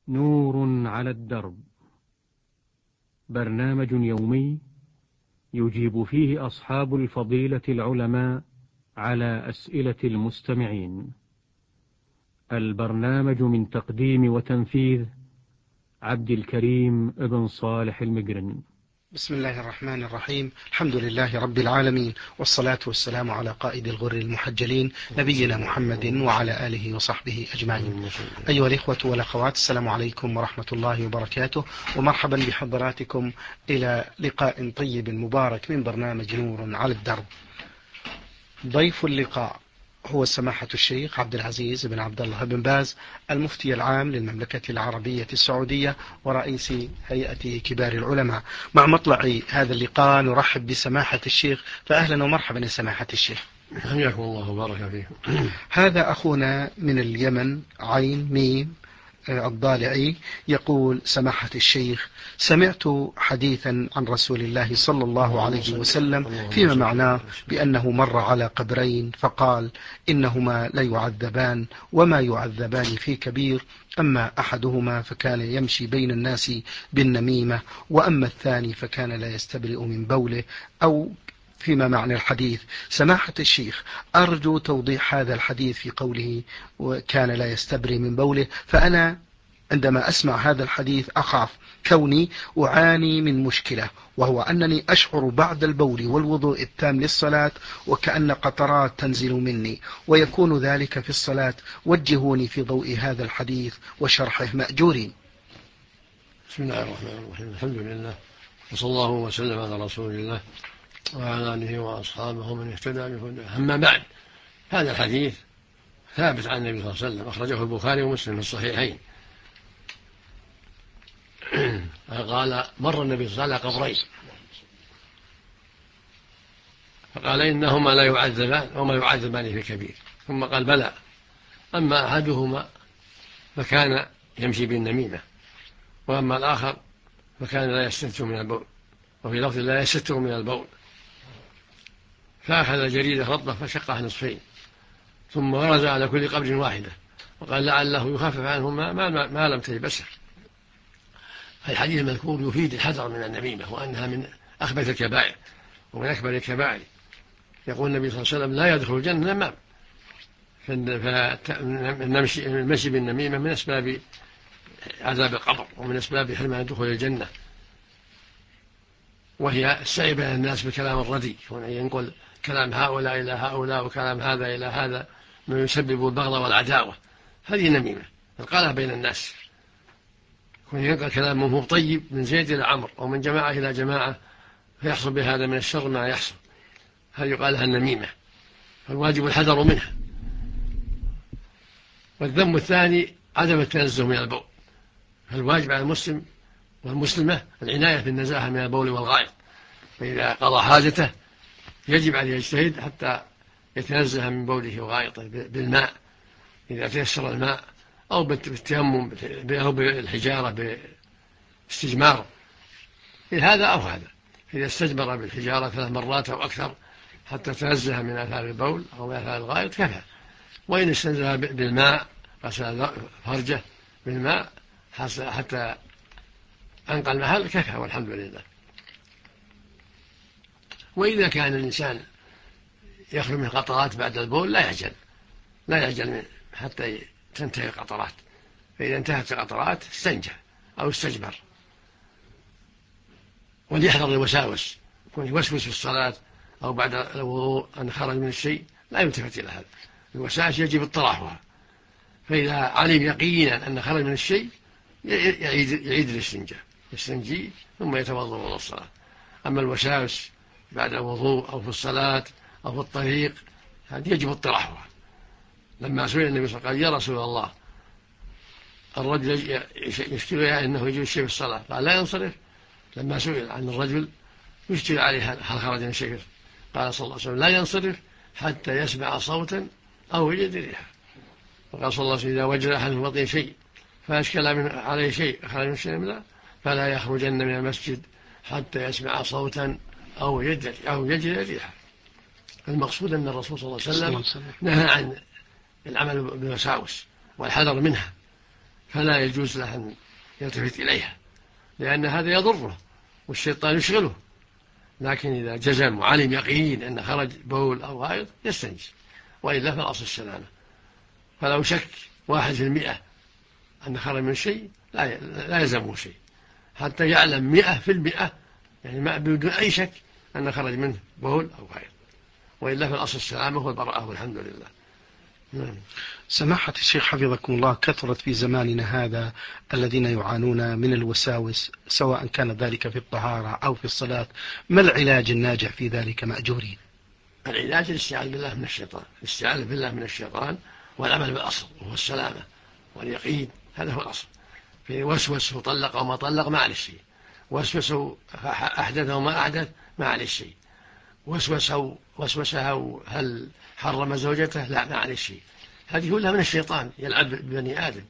نور على الدرب، برنامج يومي يجيب فيه أصحاب الفضيلة العلماء على أسئلة المستمعين. البرنامج من تقديم وتنفيذ عبد الكريم ابن صالح المقرن. بسم الله الرحمن الرحيم. الحمد لله رب العالمين، والصلاة والسلام على قائد الغر المحجلين نبينا محمد وعلى آله وصحبه أجمعين. أيها الإخوة والأخوات، السلام عليكم ورحمة الله وبركاته، ومرحبا بحضراتكم إلى لقاء طيب مبارك من برنامج نور على الدرب. ضيف اللقاء هو سماحة الشيخ عبد العزيز بن عبد الله بن باز، المفتي العام للمملكة العربية السعودية ورئيس هيئة كبار العلماء. مع مطلع هذا اللقاء نرحب بسماحة الشيخ، فأهلا ومرحبا يا سماحة الشيخ. حياكم الله وبارك فيكم. هذا أخونا من اليمن، عين ميم الضالعي، يقول: سماحة الشيخ، سمعت حديثا عن رسول الله صلى الله عليه وسلم فيما معناه بأنه مر على قبرين فقال: إنهما لا يعذبان وما يعذبان في كبير، أما أحدهما فكان يمشي بين الناس بالنميمة، وأما الثاني فكان لا يستبرئ من بوله، أو فيما معنى الحديث. سماحة الشيخ، أرجو توضيح هذا الحديث في قوله وكان لا يستبرئ من بوله، فأنا عندما أسمع هذا الحديث أخاف، كوني أعاني من مشكلة، وهو أنني أشعر بعد البول والوضوء التام للصلاة وكأن قطرات تنزل مني، ويكون ذلك في الصلاة. وجهوني في ضوء هذا الحديث وشرحه مأجورين. بسم الله الرحمن الرحيم. الحمد لله، وصلى الله وسلم على رسول الله وعلى آله وأصحابه من اهتدى بهداه. أما بعد، هذا الحديث ثابت عن النبي صلى الله عليه وسلم، أخرجه البخاري ومسلم في الصحيحين. قال: مر النبي صلى الله عليه وسلم على قبرين فقال: إنهما لا يعذبان وما يعذبان في كبير، ثم قال: بلى، أما أحدهما فكان يمشي بالنميمة، وأما الآخر فكان لا يستتر من البول، وفي لفظ لا يستتر من البول. فأخذ جريدة رطبة فشقها نصفين، ثم غرز على كل قبر واحدة، وقال: لعله يخفف عنهما ما لم تيبسه. الحديث المذكور يفيد الحذر من النميمة، وأنها من أخبث الكبائر ومن أكبر الكبائر. يقول النبي صلى الله عليه وسلم: لا يدخل الجنة نمام. فالمشي بالنميمة من أسباب عذاب القبر ومن أسباب حرمان دخول الجنة، وهي السعي بين الناس بالكلام الردي، ينقل كلام هؤلاء إلى هؤلاء وكلام هذا إلى هذا ما يسبب البغض والعداوة. هذه نميمة، القالة بين الناس، ينقل كلام مو طيب من زيد إلى عمرو أو من جماعة إلى جماعة، فيحصل بهذا من الشر ما يحصل. هذه يقال لها النميمة، فالواجب الحذر منها. والذنب الثاني عدم التنزه من البول، فالواجب على المسلم والمسلمة العناية بالنزاهة من البول والغائط، فإذا قضى حاجته يجب عليه يجتهد حتى يتنزه من بوله وغائطه بالماء إذا تيسر الماء، أو بالتيمم أو بالحجارة باستجمار، هذا أو هذا. إذا استجمر بالحجارة 3 مرات أو أكثر حتى تنزه من آثار البول أو من آثار الغائط كفى. وإن استنزه بالماء، غسل فرجه بالماء حتى أنقى المحل كفى، والحمد لله. وإذا كان الإنسان يخرج من قطرات بعد البول لا يعجل حتى تنتهي القطرات، فإذا انتهت القطرات استنجى أو استجمر. وليحذر الوساوس، يكون يوسوس في الصلاة أو بعد الوضوء أن خرج من الشيء، لا يلتفت إلى هذا. الوساوس يجب اطراحها، فإذا علم يقينا أن خرج من الشيء يعيد الاستنجاء، يستنجي ثم يتوضأ وضوء الصلاة. أما الوساوس بعد الوضوء أو في الصلاة أو في الطريق هذه يجب اطراحها. لما سئل النبي صلى الله عليه وسلم: يا رسول الله، الرجل يشكل أنه يجب الشيء في الصلاة، قال: لا ينصرف. لما سئل عن الرجل يشكل عليه هل خرج من شيء، قال صلى الله عليه وسلم: لا ينصرف حتى يسمع صوتا أو يجد ريحا. وقال صلى الله عليه وسلم: إذا وجد أحد في بطنه شيء فأشكل عليه شيء خرج من شيء لا، فلا يخرجن من المسجد حتى يسمع صوتا أو يجد ريحا. المقصود أن الرسول صلى الله عليه وسلم نهى عن العمل بالوساوس والحذر منها، فلا يجوز له أن يلتفت إليها، لأن هذا يضره والشيطان يشغله. لكن إذا جزم وعلم يقين أن خرج بول أو غائط يستنجي، وإلا فالأصل السلامة. فلو شك 1% أن خرج من شيء لا يلزمه شيء، حتى يعلم 100%، يعني ما بدون أي شك أن خرج منه بول أو غائط، وإلا فالأصل السلامة والبراءة والحمد لله. سماحة الشيخ حفظكم الله، كثرت في زماننا هذا الذين يعانون من الوساوس، سواء كان ذلك في الطهارة أو في الصلاة. ما العلاج الناجح في ذلك مأجورين؟ العلاج الاستعاذة بالله من الشيطان، الاستعاذة بالله من الشيطان والعمل بالأصل وهو السلامة واليقين، هذا هو الأصل. في وسوس وطلق أو ما طلق ما عليه شيء، وسوس أحدث أو ما أحدث ما عليه شيء، وسوسه أو هل حرم زوجته لا ما عليه شيء، هذه كلها من الشيطان يلعب ببني آدم.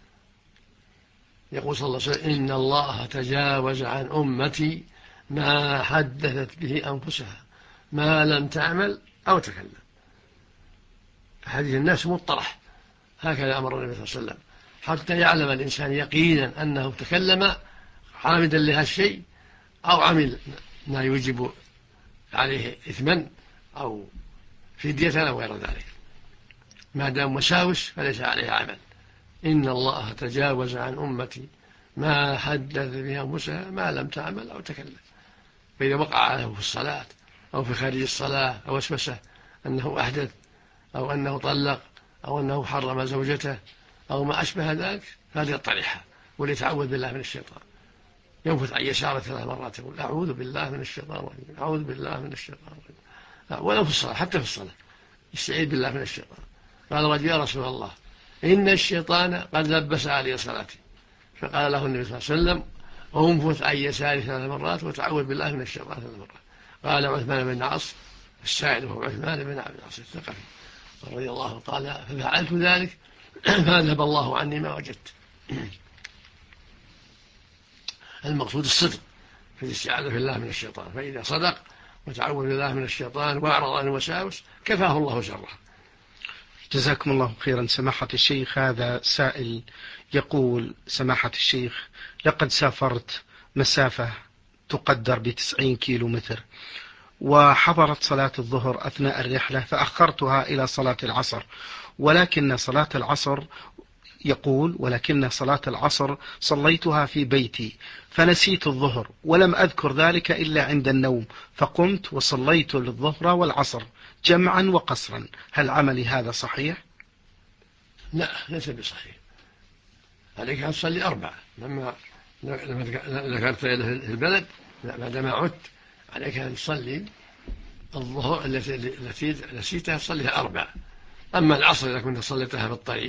يقول صلى الله عليه وسلم: إن الله تجاوز عن أمتي ما حدثت به أنفسها ما لم تعمل أو تكلم. هذه الناس مطرح، هكذا أمر النبي صلى الله عليه وسلم، حتى يعلم الإنسان يقينا أنه تكلم عامدا لهذا الشيء أو عمل ما يوجب عليه إثما أو فدية أو غير ذلك. ما دام وساوس فليس عليه عمل. إن الله تجاوز عن أمتي ما حدث به أنفسها ما لم تعمل أو تكلم. فإذا وقع له في الصلاة أو في خارج الصلاة أو وسوسه أنه أحدث أو أنه طلق أو أنه حرم زوجته أو ما أشبه ذلك، فليطرحها وليتعوذ بالله من الشيطان. ينفث عن يساره 3 مرات يقول: أعوذ بالله من الشيطان الرجيم، أعوذ بالله من الشيطان الرجيم. ولو في الصلاة، حتى في الصلاة يستعيذ بالله من الشيطان. قال رجل: يا رسول الله، إن الشيطان قد لبس علي صلاتي. فقال له النبي صلى الله عليه وسلم: انفث عن يساره 3 مرات وتعوذ بالله من الشيطان 3 مرات. قال عثمان بن عاص السائل وهو عثمان بن عبد العاص الثقفي رضي الله، قال: ففعلت ذلك فأذهب الله عني ما وجدت. المقصود الصدق في الاستعاذة بالله من الشيطان، فإذا صدق وتعوذ بالله من الشيطان وأعرض عن الوساوس كفاه الله شره. جزاكم الله خيرا. سماحة الشيخ، هذا سائل يقول: سماحة الشيخ، لقد سافرت مسافة تقدر ب90 كيلومتر، وحضرت صلاة الظهر أثناء الرحلة فأخرتها إلى صلاة العصر، ولكن صلاة العصر صليتها في بيتي، فنسيت الظهر ولم أذكر ذلك إلا عند النوم، فقمت وصليت الظهر والعصر جمعا وقصرا. هل عملي هذا صحيح؟ لا، ليس بصحيح. عليك أن تصلي 4 لما ذكرت البلد. بعدما عدت عليك أن تصلي الظهر التي نسيتها تصليها 4. أما العصر إذا كنت صليتها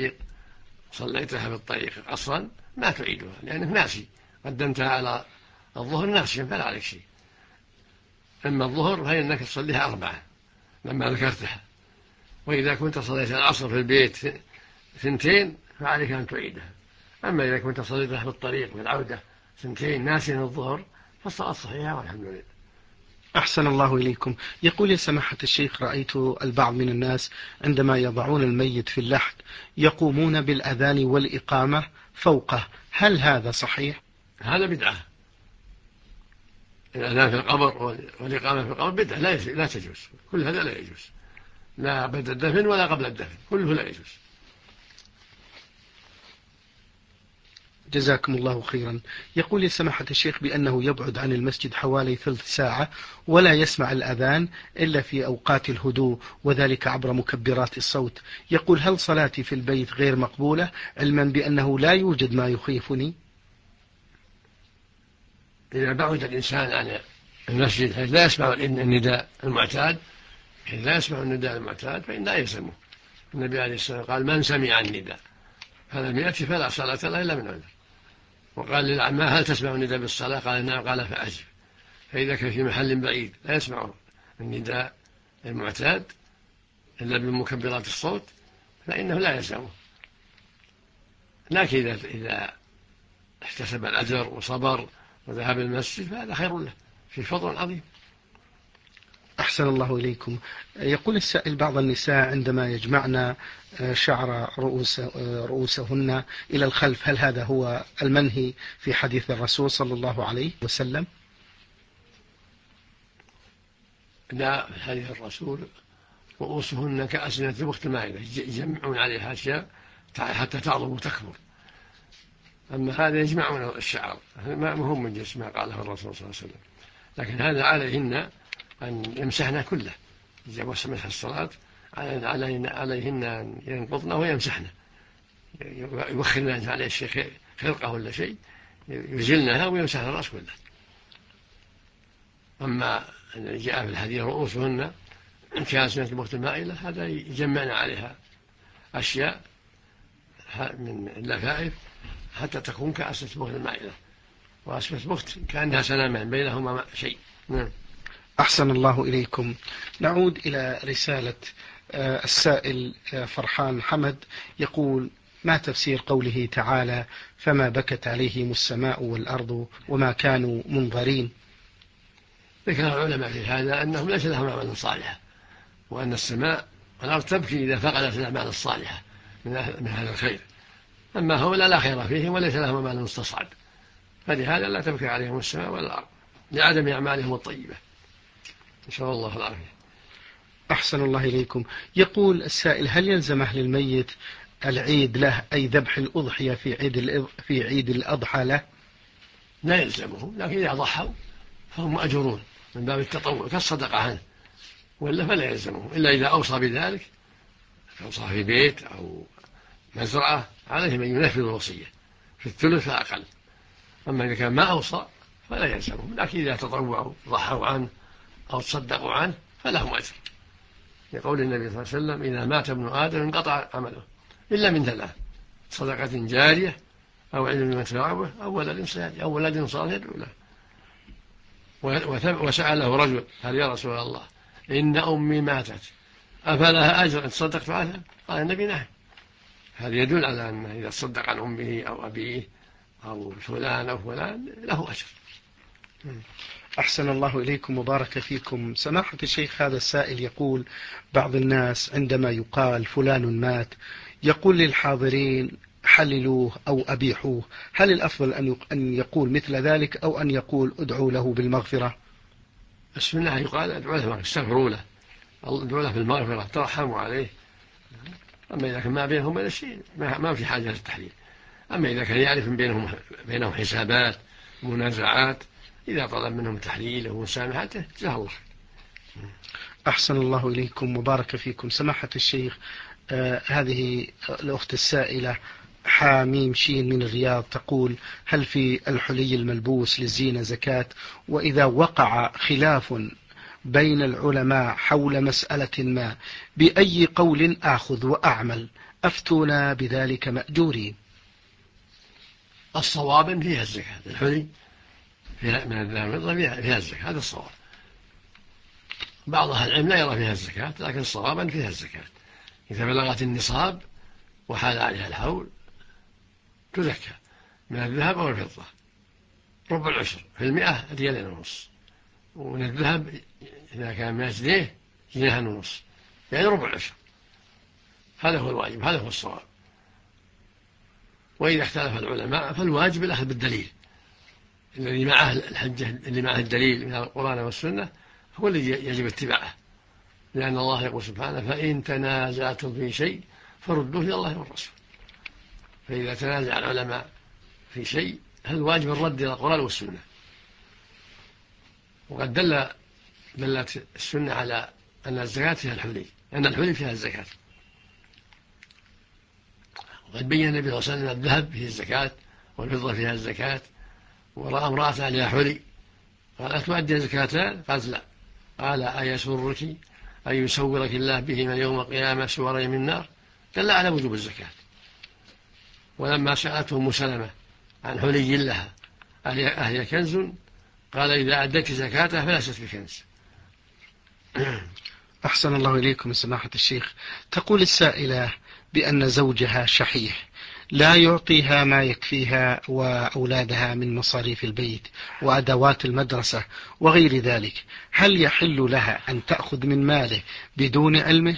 بالطريق عصرا ما تعيدها، لأنك ناسي، قدمتها على الظهر ناسيا فلا عليك شيء. أما الظهر فإنك تصليها 4 لما ذكرتها. وإذا كنت صليت العصر في البيت 2 فعليك أن تعيدها. أما إذا كنت صليتها في الطريق والعودة 2 ناسيا الظهر فالصلاة صحيحة والحمد لله. أحسن الله إليكم. يقول: يا سماحة الشيخ، رأيت البعض من الناس عندما يضعون الميت في اللحد يقومون بالأذان والإقامة فوقه، هل هذا صحيح؟ هذا بدعة. الأذان في القبر والإقامة في القبر بدعة لا تجوز. كل هذا لا يجوز، لا بعد الدفن ولا قبل الدفن، كله لا يجوز. جزاكم الله خيرا. يقول: يا سماحة الشيخ، بأنه يبعد عن المسجد حوالي ثلث ساعة ولا يسمع الأذان إلا في أوقات الهدوء، وذلك عبر مكبرات الصوت. يقول: هل صلاتي في البيت غير مقبولة علما بأنه لا يوجد ما يخيفني؟ إذا بعد الإنسان عن المسجد حيث لا يسمع النداء المعتاد فإن لا يلزمه. النبي عليه الصلاة والسلام قال: من سمع النداء فلم يأتي فلا صلاة له إلا من عذر. وقال للعمة: هل تسمع النداء بالصلاة؟ قال: نعم. قال: فأجب. فإذا كان في محل بعيد لا يسمع النداء المعتاد إلا بمكبرات الصوت فإنه لا يلزمه. لكن إذا احتسب الأجر وصبر وذهب المسجد فهذا خير له، في فضل عظيم. أحسن الله إليكم. يقول السائل: بعض النساء عندما يجمعن شعر رؤوسهن إلى الخلف، هل هذا هو المنهي في حديث الرسول صلى الله عليه وسلم؟ لا، في حديث الرسول رؤوسهن كأسنة البخت المائدة، يجمعون عليها أشياء حتى تعظم وتكبر. أما هذا يجمعون الشعر، ما هو من جنس ما قاله الرسول صلى الله عليه وسلم. لكن هذا عليهن أن يمسحن كله، إذا مسح الصلاة عليهن أن ينقضن ويمسحن، يوخرن عليه الشيء خرقة ولا شيء، يزلنها ويمسحن الرأس كله. أما الذي جاء في الحديث رؤوسهن كأسنة البخت المائلة، هذا يجمعن عليها أشياء من اللفائف حتى تكون كأسنة البخت المائلة، وأسنة البخت كأنها سلامان بينهما شيء. نعم. أحسن الله إليكم. نعود إلى رسالة السائل فرحان حمد، يقول: ما تفسير قوله تعالى: فما بكت عليهم السماء والأرض وما كانوا منظرين؟ ذكر العلماء في هذا أنهم ليس لهم أعمال صالحة، وأن السماء والأرض تبكي إذا فقدت الأعمال الصالحة من هذا الخير. أما هؤلاء لا خير فيهم وليس لهم أعمال مستصعد، فلهذا لا تبكي عليهم السماء والأرض لعدم أعمالهم الطيبة. نسأل الله العافية. أحسن الله إليكم. يقول السائل: هل يلزم أهل الميت العيد له، أي ذبح الأضحية في عيد الأضحى له؟ لا يلزمهم، لكن إذا ضحوا فهم مأجورون من باب التطوع كالصدقة عنه، وإلا فلا يلزمهم إلا إذا أوصى بذلك، أوصى في بيت أو مزرعة، عليهم أن ينفذوا الوصية في الثلث فأقل. أما إذا كان ما أوصى فلا يلزمهم، لكن إذا تطوعوا ضحوا عنه أو تصدقوا عنه فلهم أجر، لقول النبي صلى الله عليه وسلم: إذا مات ابن آدم انقطع عمله إلا من ثلاث: صدقة جارية أو علم ينتفع أو ولد صالح يدعو له. وسأله رجل: هل يا رسول الله إن أمي ماتت أفلها أجر إن تصدقت عنها؟ قال النبي: نعم. هذا يدل على أن إذا تصدق عن أمه أو أبيه أو فلان أو فلان له أجر. أحسن الله إليكم وبارك فيكم. سماحة الشيخ، هذا السائل يقول: بعض الناس عندما يقال فلان مات يقول للحاضرين حللوه أو أبيحوه، هل الأفضل أن يقول مثل ذلك أو أن يقول ادعوا له بالمغفرة؟ السنة يقال ادعوا له، استغفروا له، ادعوا له بالمغفرة، ترحموا عليه. أما إذا كان ما بينهم ولا شيء ما في حاجة للتحليل. أما إذا كان يعرف بينهم حسابات منازعات، إذا طلب منهم تحليله ومسامحته جزاه الله. أحسن الله إليكم وبارك فيكم. سماحة الشيخ، هذه الأخت السائلة حاميم شين من الرياض تقول: هل في الحلي الملبوس للزينة زكاة؟ وإذا وقع خلاف بين العلماء حول مسألة ما، بأي قول آخذ وأعمل؟ أفتونا بذلك مأجورين. الصواب فيها الزكاة، الحلي من الذهب والفضة فيها الزكاة، هذا الصواب. بعض أهل العلم لا يرى فيها الزكاة، لكن الصواب فيها الزكاة. إذا بلغت النصاب وحال عليها الحول تزكى من الذهب أو الفضة، ربع العشر في 100 ريال ونص، ومن الذهب إذا كان 100 جنيه جنيه ونص، يعني ربع العشر. هذا هو الواجب، هذا هو الصواب. وإذا اختلف العلماء فالواجب الأخذ بالدليل، الذي معه الحجة، اللي معه الدليل من القرآن والسنة هو الذي يجب اتباعه، لأن الله يقول سبحانه: فإن تنازعتم في شيء فردوه إلى الله والرسول. فإذا تنازع العلماء في شيء الواجب الرد إلى القرآن والسنة. وقد دلت السنة على أن الزكاة فيها الحلي، أن الحلي فيها الزكاة. وقد بين النبي صلى الله عليه وسلم الذهب فيه الزكاة والفضة فيها الزكاة. ورأى امرأة عليها حلي قال: أتؤدي زكاتان؟ قالت: لا. قال: أيسرك أن يسورك الله بهما يوم القيامة سورين من نار؟ دل على وجوب الزكاة. ولما سألته أم سلمة عن حلي لها أهي كنز؟ قال: إذا أديت زكاته فليست بكنز. أحسن الله إليكم سماحة الشيخ. تقول السائلة بأن زوجها شحيح لا يعطيها ما يكفيها وأولادها من مصاريف البيت وأدوات المدرسة وغير ذلك، هل يحل لها أن تأخذ من ماله بدون علمه؟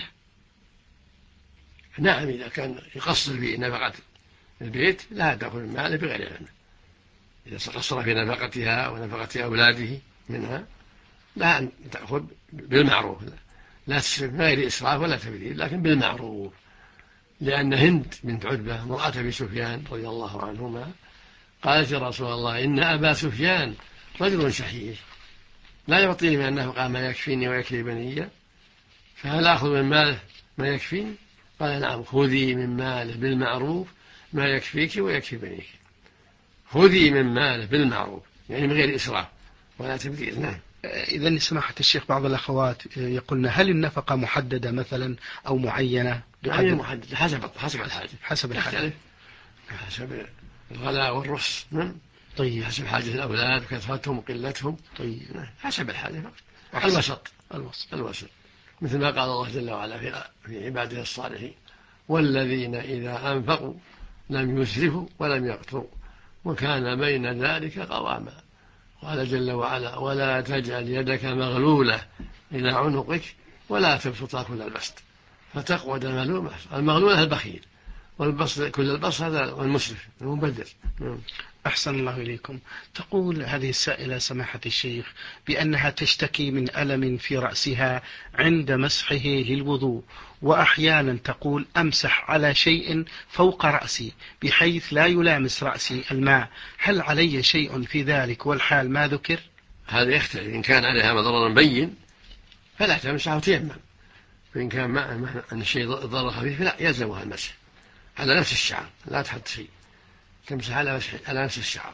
نعم، إذا كان يقصر في نفقة البيت لا تأخذ من ماله بغير علمه. إذا قصر في نفقتها ونفقة أولاده منها لا أن تأخذ بالمعروف، لا تسرف من غير إسراف ولا تبذير، لكن بالمعروف. لأن هند بنت عتبة امرأة أبي سفيان رضي الله عنهما قالت يا رسول الله إن أبا سفيان رجل شحيح لا يعطيني من النفقة ما يكفيني ويكفي بني، فهل آخذ من ماله ما يكفيني؟ قال نعم، خذي من ماله بالمعروف ما يكفيك ويكفي بنيك. خذي من ماله بالمعروف يعني من غير إسراف ولا تبذير. نعم. إذن سماحة الشيخ بعض الأخوات يقولن هل النفقة محددة مثلا أو معينة؟ غير محددة، حسب الحاجة، حسب الحاجة، حسب الغلاء والرخص. طيب. حسب حاجة الأولاد وكثرتهم وقلتهم. طيب. حسب الحاجة. الوسط مثل ما قال الله جل وعلا في عباده الصالحين والذين إذا أنفقوا لم يسرفوا ولم يقتروا وكان بين ذلك قواما. قال جل وعلا ولا تجعل يدك مغلولة إلى عنقك ولا تبسطها كل البسط فتقعد ملومة. المغلولة البخيل، والبسط كل البسط هذا والمسرف المبذر. أحسن الله إليكم. تقول هذه السائلة سماحة الشيخ بأنها تشتكي من ألم في رأسها عند مسحه للوضوء، وأحيانا تقول أمسح على شيء فوق رأسي بحيث لا يلامس رأسي الماء، هل علي شيء في ذلك والحال ما ذكر؟ هذا يختلف، إن كان عليها ضرر بين فلا تمسح وتيمم، وإن كان ما أن الشيء ضرر خفيف لا يلزمها المسح على نفس الشعر، لا تحط شيء، تمسح على نفس الشعر.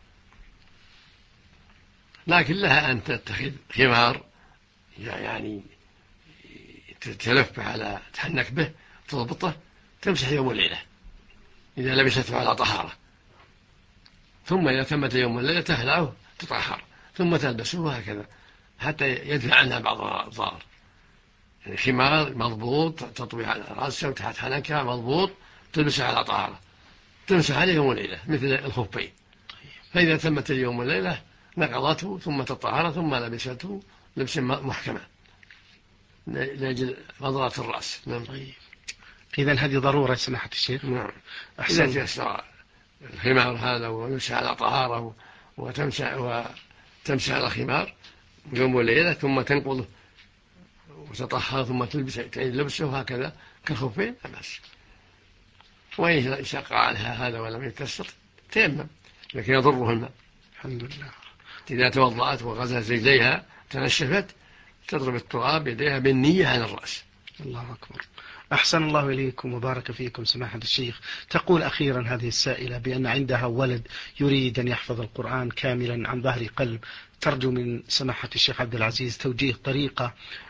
لكن لها أن تتخذ خمار يعني تلف على تحنك به تضبطه، تمسح يوم والليلة إذا لبسته على طهارة، ثم إذا تمت يوم والليلة تهلعه تطهر ثم تلبسه، وهكذا حتى يدفع عنها بعض الضرر. يعني خمار مضبوط تطوي على رأسه وتحت حنكها مضبوط تلبسه على طهارة، تمسح عليه يوم والليلة مثل الخفين، فإذا تمت اليوم والليلة نقضته ثم تطهر ثم لبسته لبس محكمة لأجل فضلات الرأس. نعم. إذن هذه ضرورة سماحة الشيخ. نعم. إذا تيسر الخمار هذا ويمسح على طهارة وتمسح على الخمار يوم والليلة ثم تنقضه وتطهر ثم تعيد لبسه وهكذا كالخفين لا بأس. وإن شق عنها هذا ولم يتسر تيمم، لكن يضره الماء. الحمد لله. إذا توضأت وغسلت رجليها تنشفت تضرب التراب يديها بالنية عن الرأس. الله أكبر. أحسن الله إليكم وبارك فيكم سماحة الشيخ. تقول أخيرا هذه السائلة بأن عندها ولد يريد أن يحفظ القرآن كاملا عن ظهر قلب، ترجو من سماحة الشيخ عبد العزيز توجيه طريقة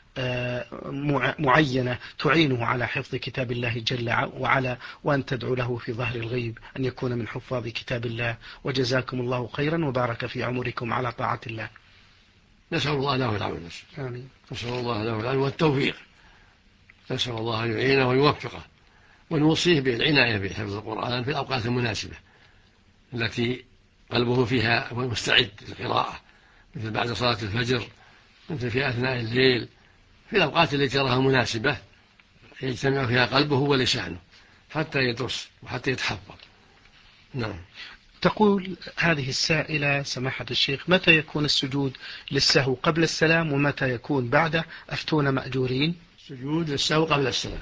معينة تعينه على حفظ كتاب الله جل وعلا، وأن تدعو له في ظهر الغيب أن يكون من حفاظ كتاب الله. وجزاكم الله خيرا وبارك في عمركم على طاعة الله. نسأل الله له العون. آمين. نسأل الله له العون والتوفيق، نسأل الله أن يعينه ويوفقه، ونوصيه بالعناية بحفظ القرآن في الأوقات المناسبة التي قلبه فيها مستعد للقراءة، مثل بعد صلاة الفجر، مثل في أثناء الليل، في الأوقات التي تراها مناسبة يجتمع فيها قلبه ولسانه حتى يدرس وحتى يتحفظ. نعم. تقول هذه السائلة سماحة الشيخ متى يكون السجود للسهو قبل السلام ومتى يكون بعده؟ أفتون مأجورين. سجود للسهو قبل السلام.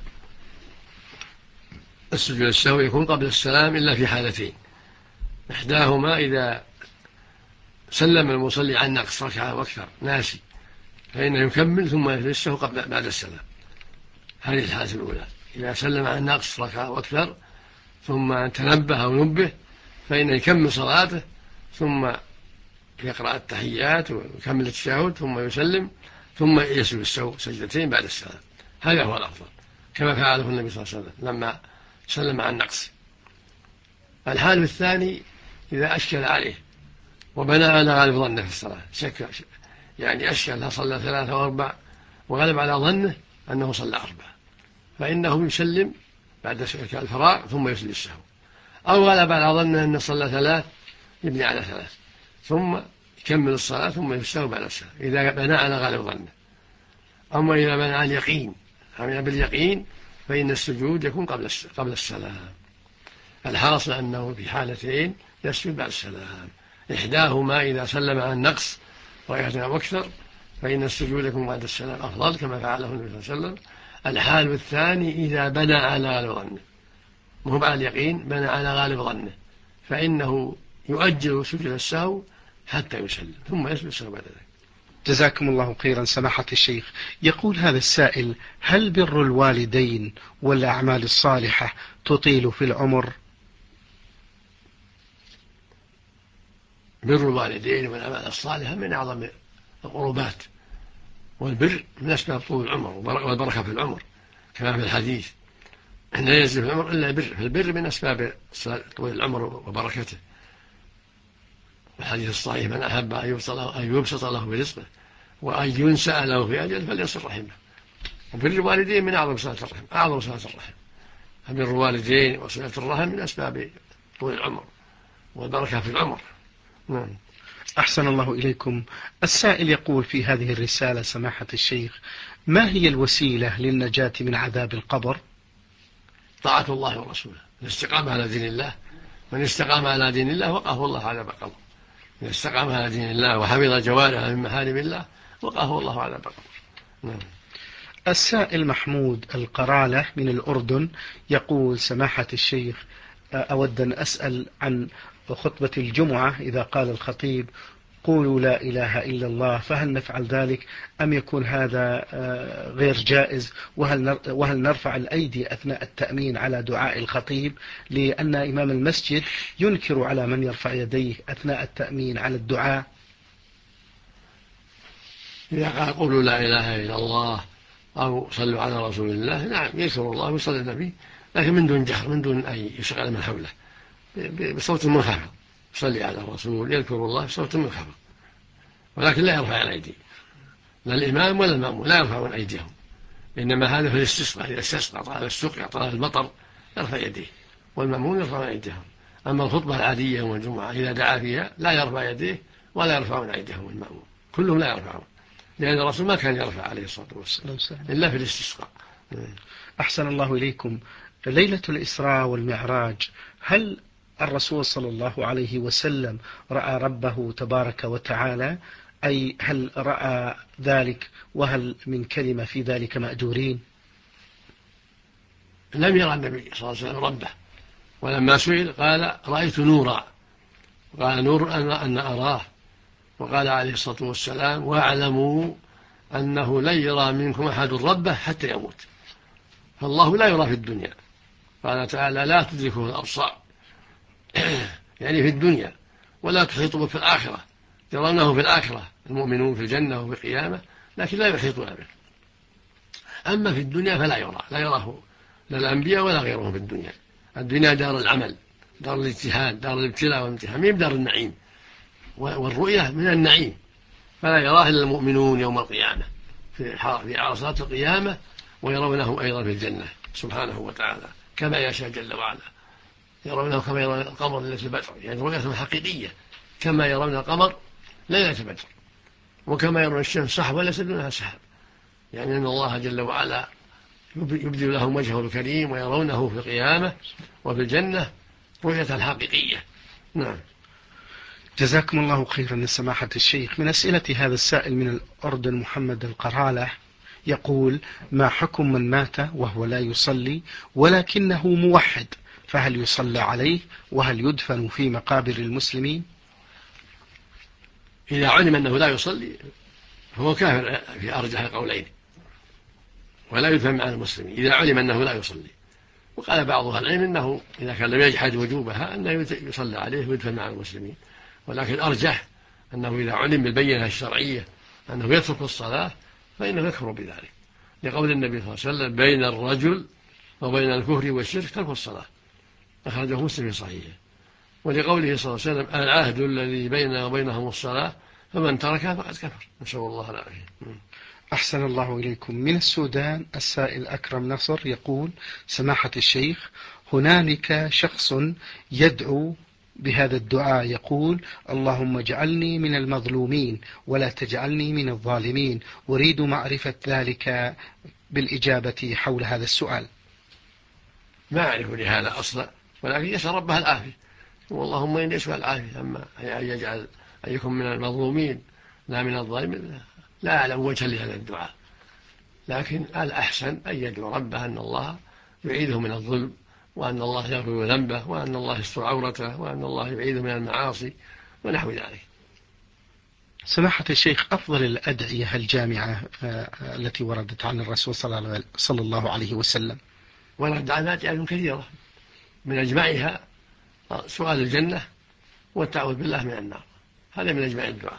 السجود للسهو يكون قبل السلام إلا في حالتين، إحداهما إذا سلم المصلي عن نقص ركعة وأكثر ناسي فإنه يكمل ثم يجلس السهو بعد السلام. هذه الحالة الأولى، إذا سلم عن نقص ركعة وأكثر ثم تنبه أو نبه فإنه يكمل صلاته ثم يقرأ التحيات ويكمل التشهد ثم يسلم ثم يسجد السهو سجدتين بعد السلام. هذا هو الأفضل كما فعله النبي صلى الله عليه وسلم لما سلم عن نقص. الحال الثاني إذا أشكل عليه وبنى على غالب ظنه في الصلاة، شك يعني أشكل صلى 3 و4 وغلب على ظنه أنه صلى 4، فإنه يسلم بعد الفراغ ثم يسجد السهو. أو غلب على ظنه أن صلى 3 يبني على 3 ثم يكمل الصلاة ثم يستوي بعد السلام إذا بنى على غالب ظنه. أما إذا بنى على اليقين عمل باليقين فإن السجود يكون قبل السلام. الحاصل أنه في حالتين يسجد بعد السلام، إحداهما إذا سلم عن النقص ركعة أو أكثر فإن السجود يكون بعد السلام أفضل كما فعله النبي صلى الله عليه وسلم. الحال الثاني إذا بنى على غالب ظنه، مو على اليقين، بنى على غالب ظنه، فإنه يؤجل سجود السهو حتى يسلم ثم يسجد السهو بعد ذلك. جزاكم الله خيرا سماحة الشيخ. يقول هذا السائل: هل بر الوالدين والأعمال الصالحة تطيل في العمر؟ بر الوالدين والأعمال الصالحة من أعظم القربات، والبر من أسباب طول العمر والبركة في العمر كما في الحديث: لا يزيد في العمر إلا البر، فالبر من أسباب طول العمر وبركته. الحديث الصحيح: من أحب أن يبسط له برزقه وأن ينسأ له في أجل فليصل رحمه. وبر الوالدين من أعظم صلة الرحم، أعظم صلة الرحم. بر الوالدين وصلة الرحم من أسباب طول العمر والبركة في العمر. نعم. أحسن الله إليكم. السائل يقول في هذه الرسالة: سماحة الشيخ، ما هي الوسيلة للنجاة من عذاب القبر؟ طاعة الله ورسوله، الاستقامة على دين الله. من استقام على دين الله وقاه الله عذاب القبر. من استقام على دين الله وحفظ جوارحه من محارم الله وقاه الله عذاب القبر. نعم. السائل محمود القرالة من الأردن يقول: سماحة الشيخ، أود أن أسأل عن خطبة الجمعة إذا قال الخطيب: قولوا لا إله إلا الله، فهل نفعل ذلك أم يكون هذا غير جائز؟ وهل نرفع الأيدي أثناء التأمين على دعاء الخطيب؟ لأن إمام المسجد ينكر على من يرفع يديه أثناء التأمين على الدعاء. إذا قال قولوا لا إله إلا الله أو صلوا على رسول الله، نعم يذكر الله ويصلي النبي، لكن من دون جهر، من دون أن يشغل من حوله، بصوت منخفض. يصلي على الرسول يذكر الله بصوت منخفض، ولكن لا يرفع الأيدي، لا الإمام ولا المأمون لا يرفعون أيديهم، إنما هذا في الاستسقاء. إذا استسقى طال السقيا طال المطر يرفع يديه، والمأمون يرفعون أيديهم. أما الخطبة العادية يوم الجمعة إذا دعا فيها لا يرفع يديه ولا يرفعون أيديهم المأمون، كلهم لا يرفعون، لأن الرسول ما كان يرفع عليه الصلاة والسلام إلا في الاستسقاء. أحسن الله إليكم. ليلة الإسراء والمعراج، هل الرسول صلى الله عليه وسلم رأى ربه تبارك وتعالى؟ أي هل رأى ذلك؟ وهل من كلمة في ذلك مأجورين؟ لم يرى النبي صلى الله عليه وسلم ربه، ولما سئل قال: رأيت نورا، قال: نور أن أراه. وقال عليه الصلاة والسلام: واعلموا أنه لن يرى منكم أحد ربه حتى يموت. فالله لا يرى في الدنيا، قال تعالى: لا تدركه الأبصار، يعني في الدنيا، ولا تحيط به في الآخرة. يرونه في الآخرة المؤمنون في الجنة وفي القيامة، لكن لا يحيطون به. أما في الدنيا فلا يرى، لا يراه لا الأنبياء ولا غيرهم في الدنيا. الدنيا دار العمل، دار الاجتهاد، دار الابتلاء والامتحان، مين دار النعيم، والرؤية من النعيم، فلا يراه إلا المؤمنون يوم القيامة في عرصات القيامة، ويرونه أيضا في الجنة سبحانه وتعالى كما يشاء جل وعلا. يرونه كما يرون القمر ليلة البدر، يعني رؤية حقيقية، كما يرون القمر ليلة البدر، وكما يرون الشمس سحبا ليس دونها سحب، يعني أن الله جل وعلا يبدي لهم وجهه الكريم ويرونه في القيامة وفي الجنة رؤية حقيقية. نعم. جزاكم الله خيرا يا سماحة الشيخ. من أسئلة هذا السائل من الأردن محمد القرالة يقول: ما حكم من مات وهو لا يصلي ولكنه موحد، فهل يصلى عليه وهل يدفن في مقابر المسلمين؟ إذا علم أنه لا يصلي فهو كافر في أرجح القولين، ولا يدفن مع المسلمين إذا علم أنه لا يصلي. وقال بعض أهل العلم أنه إذا كان لم يجحد وجوبها أنه يصلى عليه ويدفن مع المسلمين، ولكن أرجح أنه إذا علم بالبينة الشرعية أنه يترك الصلاة فإنه يكفر بذلك، لقول النبي صلى الله عليه وسلم: بين الرجل وبين الكفر والشرك ترك الصلاة، أخرجه مسلم في صحيحه. ولقوله صلى الله عليه وسلم: العهد الذي بيننا وبينهم الصلاة فمن تركها فقد كفر، نسأل الله العافية. أحسن الله إليكم. من السودان السائل أكرم نصر يقول: سماحة الشيخ، هنالك شخص يدعو بهذا الدعاء يقول: اللهم اجعلني من المظلومين ولا تجعلني من الظالمين. أريد معرفة ذلك بالإجابة حول هذا السؤال. ما أعرف لهذا أصلا، ولكن يسأل ربها العافية، واللهم إني أسأل العافية. أما أن يجعل أن يكون من المظلومين لا من الظالمين، لا أعلم وجها لهذا الدعاء، لكن الأحسن أن يدعو ربه أن الله يعيده من الظلم، وأن الله يغفر ذنبه، وأن الله يستر عورته، وأن الله يعيده من المعاصي ونحو ذلك. سماحة الشيخ، أفضل الأدعية الجامعة التي وردت عن الرسول صلى الله عليه وسلم؟ ورد عن أدعية كثيرة، من أجمعها سؤال الجنة والتعوذ بالله من النار، هذا من أجمع الدعاء.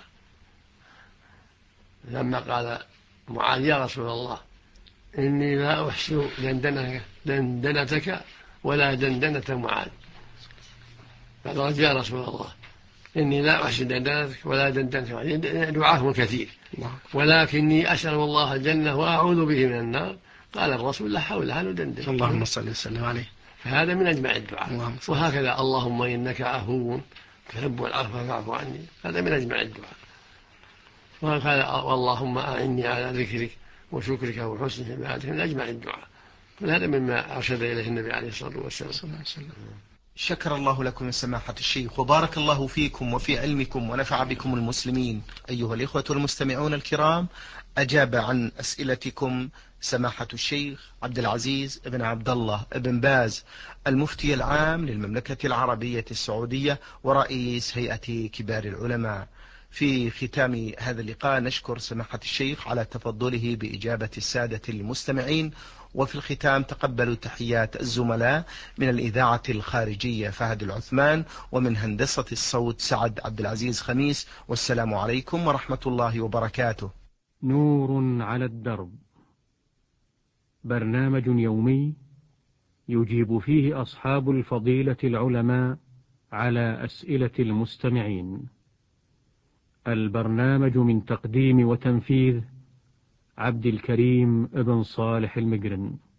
لما قال معاذ: يا رسول الله إني لا أحسن دندنتك ولا دندنة معاذ. قال: يا رسول الله إني لا أحسن دندنتك ولا دندنة معاذ. دعاءه كثير، ولكني أسأل الله الجنة وأعوذ به من النار. قال الرسول: لا حول لا ندندن. اللهم صل وسلم عليه. فهذا من أجمع الدعاء. وهكذا اللهم إنك عفو تحب العفو فاعف عني، هذا من أجمع الدعاء. وهكذا اللهم أعني على ذكرك وشكرك وحسن عبادتك، من أجمع الدعاء. هذا مما أرشد إليه النبي عليه الصلاة والسلام. شكر الله لكم سماحة الشيخ، وبارك الله فيكم وفي علمكم ونفع بكم المسلمين. أيها الإخوة المستمعون الكرام، أجاب عن أسئلتكم سماحة الشيخ عبد العزيز بن عبد الله بن باز، المفتي العام للمملكة العربية السعودية ورئيس هيئة كبار العلماء. في ختام هذا اللقاء نشكر سماحة الشيخ على تفضله بإجابة السادة المستمعين. وفي الختام تقبلوا تحيات الزملاء من الإذاعة الخارجية فهد العثمان، ومن هندسة الصوت سعد عبد العزيز خميس، والسلام عليكم ورحمة الله وبركاته. نور على الدرب، برنامج يومي يجيب فيه أصحاب الفضيلة العلماء على أسئلة المستمعين. البرنامج من تقديم وتنفيذ عبد الكريم ابن صالح المقرن.